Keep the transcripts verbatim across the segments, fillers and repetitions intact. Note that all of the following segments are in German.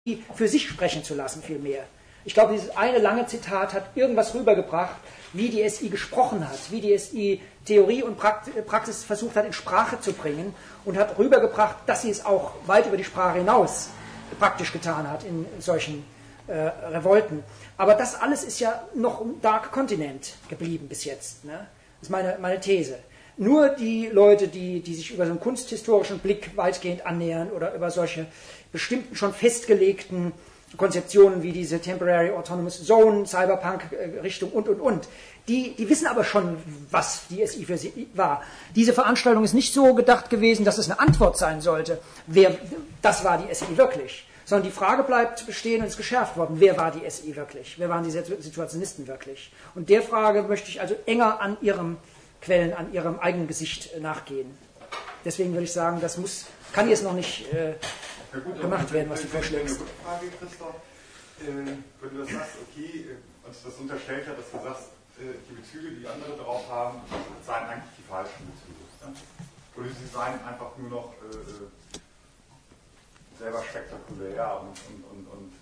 für sich sprechen zu lassen, vielmehr. Ich glaube, dieses eine lange Zitat hat irgendwas rübergebracht, wie die S I gesprochen hat, wie die S I Theorie und Praxis versucht hat, in Sprache zu bringen und hat rübergebracht, dass sie es auch weit über die Sprache hinaus praktisch getan hat in solchen äh, Revolten. Aber das alles ist ja noch im Dark Continent geblieben bis jetzt. Ne? Das ist meine, meine These. Nur die Leute, die, die sich über so einen kunsthistorischen Blick weitgehend annähern oder über solche bestimmten schon festgelegten Konzeptionen wie diese Temporary Autonomous Zone, Cyberpunk-Richtung und, und, und, die, die wissen aber schon, was die S I für sie war. Diese Veranstaltung ist nicht so gedacht gewesen, dass es eine Antwort sein sollte, wer, das war die S I wirklich, sondern die Frage bleibt bestehen und ist geschärft worden, wer war die S I wirklich, wer waren die Situationisten wirklich. Und der Frage möchte ich also enger an ihrem Quellen, an ihrem eigenen Gesicht nachgehen. Deswegen würde ich sagen, das muss, kann jetzt noch nicht äh, ja gut, gemacht werden, was du vorschlägst. Eine Rückfrage, Christoph. Äh, wenn du das sagst, okay, äh, uns das unterstellt hat, dass du sagst, äh, die Bezüge, die andere darauf haben, seien eigentlich die falschen Bezüge. Ne? Oder sie seien einfach nur noch äh, selber spektakulär und, und, und, und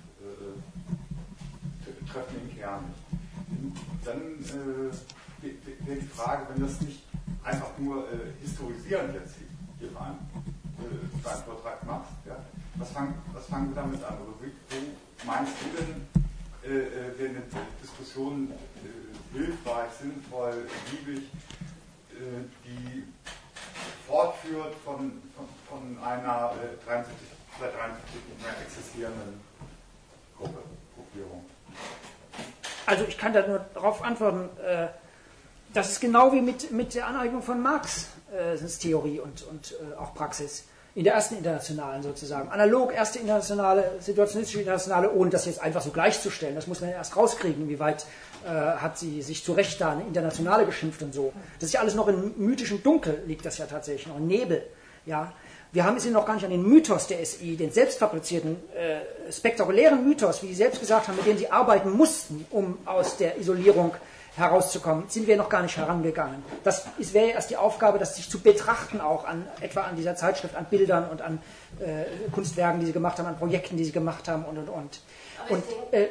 äh, treffen den Kern nicht. Dann äh, wäre die Frage, wenn das nicht einfach nur äh, historisierend jetzt hier rein äh, deinen Vortrag machst, ja, was, fang, was fangen wir damit an? Oder wie, wo meinst du denn, äh, wenn eine Diskussion äh, hilfreich, sinnvoll, liebig, äh, die fortführt von, von, von einer äh, dreiundsiebzig, seit dreiundsiebzig nicht mehr existierenden Gruppe, Gruppierung? Also ich kann da nur darauf antworten, äh, das ist genau wie mit, mit der Aneignung von Marx, äh, das ist Theorie und, und äh, auch Praxis. In der ersten Internationalen sozusagen. Analog, erste Internationale, situationistische Internationale, ohne das jetzt einfach so gleichzustellen. Das muss man ja erst rauskriegen, wie weit äh, hat sie sich zu Recht da eine Internationale geschimpft und so. Das ist ja alles noch in mythischem Dunkel, liegt das ja tatsächlich noch, in Nebel. Ja. Wir haben es hier noch gar nicht an den Mythos der S I, den selbstfabrizierten, äh, spektakulären Mythos, wie Sie selbst gesagt haben, mit dem Sie arbeiten mussten, um aus der Isolierung herauszukommen, sind wir noch gar nicht herangegangen. Das wäre erst die Aufgabe, das sich zu betrachten auch an etwa an dieser Zeitschrift, an Bildern und an äh, Kunstwerken, die sie gemacht haben, an Projekten, die sie gemacht haben und und und. Und äh,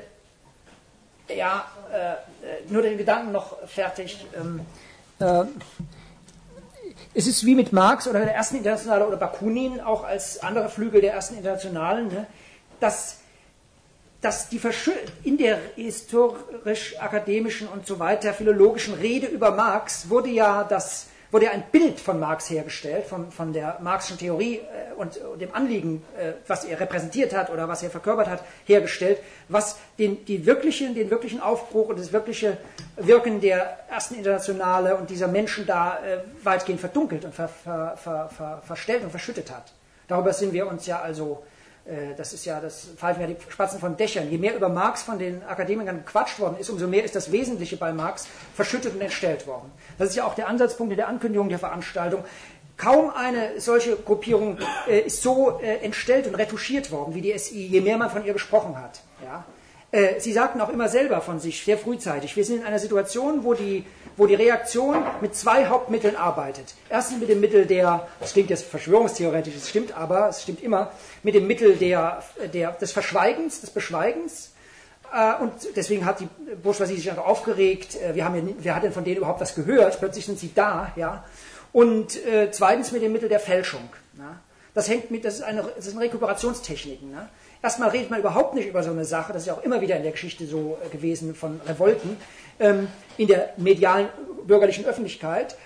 ja, äh, nur den Gedanken noch fertig. Ähm, äh, es ist wie mit Marx oder der ersten Internationale oder Bakunin, auch als andere Flügel der ersten Internationalen, ne, dass dass die in der historisch-akademischen und so weiter philologischen Rede über Marx wurde ja, das, wurde ja ein Bild von Marx hergestellt, von, von der Marxischen Theorie äh, und, und dem Anliegen, äh, was er repräsentiert hat oder was er verkörpert hat, hergestellt, was den, die wirklichen, den wirklichen Aufbruch und das wirkliche Wirken der ersten Internationale und dieser Menschen da äh, weitgehend verdunkelt und ver, ver, ver, ver, verstellt und verschüttet hat. Darüber sind wir uns ja also das ist ja, das pfeifen ja die Spatzen von Dächern. Je mehr über Marx von den Akademikern gequatscht worden ist, umso mehr ist das Wesentliche bei Marx verschüttet und entstellt worden. Das ist ja auch der Ansatzpunkt in der Ankündigung der Veranstaltung. Kaum eine solche Gruppierung äh, ist so äh, entstellt und retuschiert worden wie die S I, je mehr man von ihr gesprochen hat. Ja? Äh, Sie sagten auch immer selber von sich, sehr frühzeitig, wir sind in einer Situation, wo die, wo die Reaktion mit zwei Hauptmitteln arbeitet. Erstens mit dem Mittel der, das klingt jetzt verschwörungstheoretisch, es stimmt aber, es stimmt immer, mit dem Mittel der, der, des Verschweigens, des Beschweigens. Äh, und deswegen hat die Bourgeoisie sich einfach aufgeregt. Äh, wir haben ja, wer hat denn von denen überhaupt was gehört? Plötzlich sind sie da. Ja? Und äh, zweitens mit dem Mittel der Fälschung. Na? Das hängt mit, das ist eine, das sind Rekuperationstechniken. Ne? Erstmal redet man überhaupt nicht über so eine Sache, das ist ja auch immer wieder in der Geschichte so gewesen von Revolten, ähm, in der medialen bürgerlichen Öffentlichkeit.